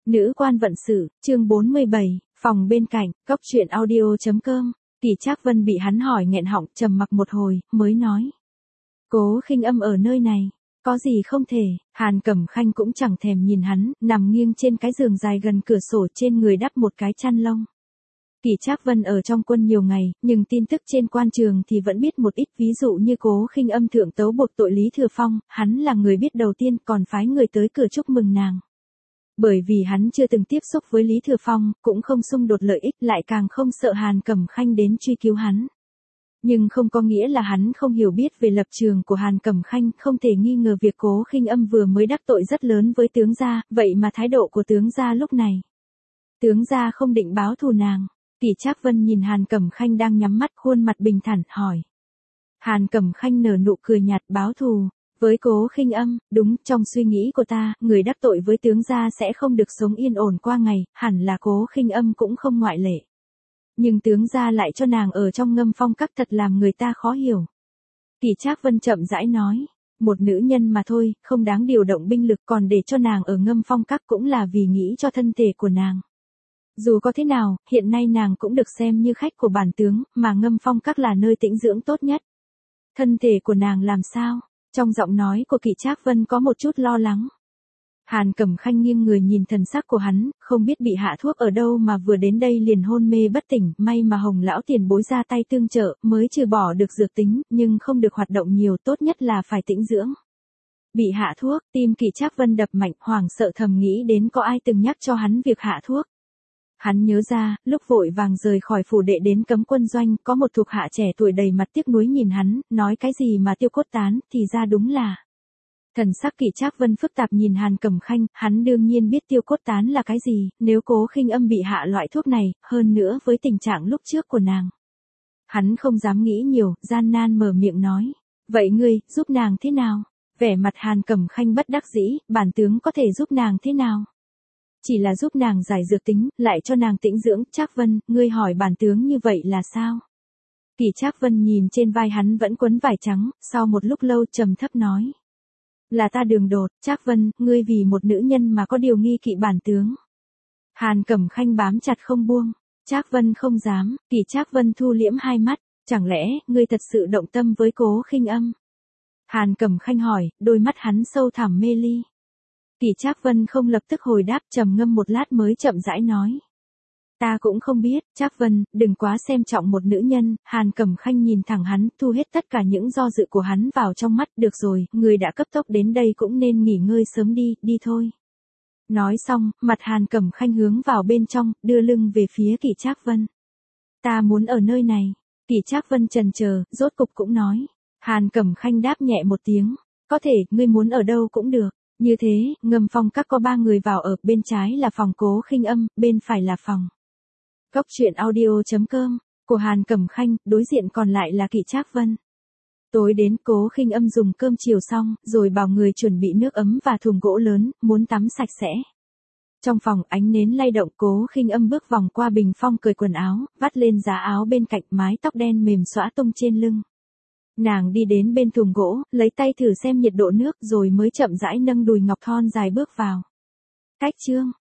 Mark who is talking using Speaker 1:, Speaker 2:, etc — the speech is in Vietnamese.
Speaker 1: Nữ quan vận sự, chương 47, phòng bên cạnh, cốc truyện audio.com. Kỳ Trác Vân bị hắn hỏi nghẹn họng, trầm mặc một hồi, mới nói. Cố Khinh Âm ở nơi này, có gì không thể. Hàn Cẩm Khanh cũng chẳng thèm nhìn hắn, nằm nghiêng trên cái giường dài gần cửa sổ, trên người đắp một cái chăn lông. Kỳ Trác Vân ở trong quân nhiều ngày, nhưng tin tức trên quan trường thì vẫn biết một ít, ví dụ như Cố Khinh Âm thượng tấu buộc tội Lý Thừa Phong, hắn là người biết đầu tiên, còn phái người tới cửa chúc mừng nàng. Bởi vì hắn chưa từng tiếp xúc với Lý Thừa Phong, cũng không xung đột lợi ích, lại càng không sợ Hàn Cẩm Khanh đến truy cứu hắn. Nhưng không có nghĩa là hắn không hiểu biết về lập trường của Hàn Cẩm Khanh, không thể nghi ngờ việc Cố Khinh Âm vừa mới đắc tội rất lớn với tướng gia, vậy mà thái độ của tướng gia lúc này. Tướng gia không định báo thù nàng. Kỳ Trác Vân nhìn Hàn Cẩm Khanh đang nhắm mắt, khuôn mặt bình thản, hỏi. Hàn Cẩm Khanh nở nụ cười nhạt, báo thù. Với Cố Khinh Âm, đúng, trong suy nghĩ của ta, người đắc tội với tướng gia sẽ không được sống yên ổn qua ngày, hẳn là Cố Khinh Âm cũng không ngoại lệ. Nhưng tướng gia lại cho nàng ở trong Ngâm Phong Các, thật làm người ta khó hiểu. Kỳ Trác Vân chậm rãi nói, một nữ nhân mà thôi, không đáng điều động binh lực, còn để cho nàng ở Ngâm Phong Các cũng là vì nghĩ cho thân thể của nàng. Dù có thế nào, hiện nay nàng cũng được xem như khách của bản tướng, mà Ngâm Phong Các là nơi tĩnh dưỡng tốt nhất. Thân thể của nàng làm sao? Trong giọng nói của Kỳ Trác Vân có một chút lo lắng. Hàn Cẩm Khanh nghiêng người nhìn thần sắc của hắn, không biết bị hạ thuốc ở đâu mà vừa đến đây liền hôn mê bất tỉnh, may mà Hồng lão tiền bối ra tay tương trợ, mới trừ bỏ được dược tính, nhưng không được hoạt động nhiều, tốt nhất là phải tĩnh dưỡng. Bị hạ thuốc, tim Kỳ Trác Vân đập mạnh, hoảng sợ thầm nghĩ đến có ai từng nhắc cho hắn việc hạ thuốc. Hắn nhớ ra, lúc vội vàng rời khỏi phủ đệ đến Cấm Quân Doanh, có một thuộc hạ trẻ tuổi đầy mặt tiếc nuối nhìn hắn, nói cái gì mà Tiêu Cốt Tán, thì ra đúng là. Thần sắc Kỳ Trác Vân phức tạp nhìn Hàn Cẩm Khanh, hắn đương nhiên biết Tiêu Cốt Tán là cái gì, nếu Cố Khinh Âm bị hạ loại thuốc này, hơn nữa với tình trạng lúc trước của nàng. Hắn không dám nghĩ nhiều, gian nan mở miệng nói, vậy ngươi, giúp nàng thế nào? Vẻ mặt Hàn Cẩm Khanh bất đắc dĩ, bản tướng có thể giúp nàng thế nào? Chỉ là giúp nàng giải dược tính, lại cho nàng tĩnh dưỡng. Trác Vân, ngươi hỏi bản tướng như vậy là sao? Kỳ Trác Vân nhìn trên vai hắn vẫn quấn vải trắng, sau một lúc lâu trầm thấp nói. Là ta đường đột. Trác Vân, ngươi vì một nữ nhân mà có điều nghi kỵ bản tướng. Hàn Cẩm Khanh bám chặt không buông. Trác Vân không dám. Kỳ Trác Vân thu liễm hai mắt. Chẳng lẽ, ngươi thật sự động tâm với Cố Khinh Âm? Hàn Cẩm Khanh hỏi, đôi mắt hắn sâu thẳm mê ly. Kỳ Trác Vân không lập tức hồi đáp, trầm ngâm một lát mới chậm rãi nói. Ta cũng không biết. Trác Vân, đừng quá xem trọng một nữ nhân. Hàn Cẩm Khanh nhìn thẳng hắn, thu hết tất cả những do dự của hắn vào trong mắt. Được rồi, người đã cấp tốc đến đây cũng nên nghỉ ngơi sớm đi, đi thôi. Nói xong, mặt Hàn Cẩm Khanh hướng vào bên trong, đưa lưng về phía Kỳ Trác Vân. Ta muốn ở nơi này. Kỳ Trác Vân chần chờ, rốt cục cũng nói. Hàn Cẩm Khanh đáp nhẹ một tiếng. Có thể, ngươi muốn ở đâu cũng được. Như thế, Ngâm Phong Các có 3 người vào ở, bên trái là phòng Cố Khinh Âm, bên phải là phòng. Cốc truyện audio.com, của Hàn Cẩm Khanh, đối diện còn lại là Kỳ Trác Vân. Tối đến, Cố Khinh Âm dùng cơm chiều xong, rồi bảo người chuẩn bị nước ấm và thùng gỗ lớn, muốn tắm sạch sẽ. Trong phòng, ánh nến lay động, Cố Khinh Âm bước vòng qua bình phong cởi quần áo, vắt lên giá áo bên cạnh, mái tóc đen mềm xõa tung trên lưng. Nàng đi đến bên thùng gỗ, lấy tay thử xem nhiệt độ nước rồi mới chậm rãi nâng đùi ngọc thon dài bước vào. Cách chương.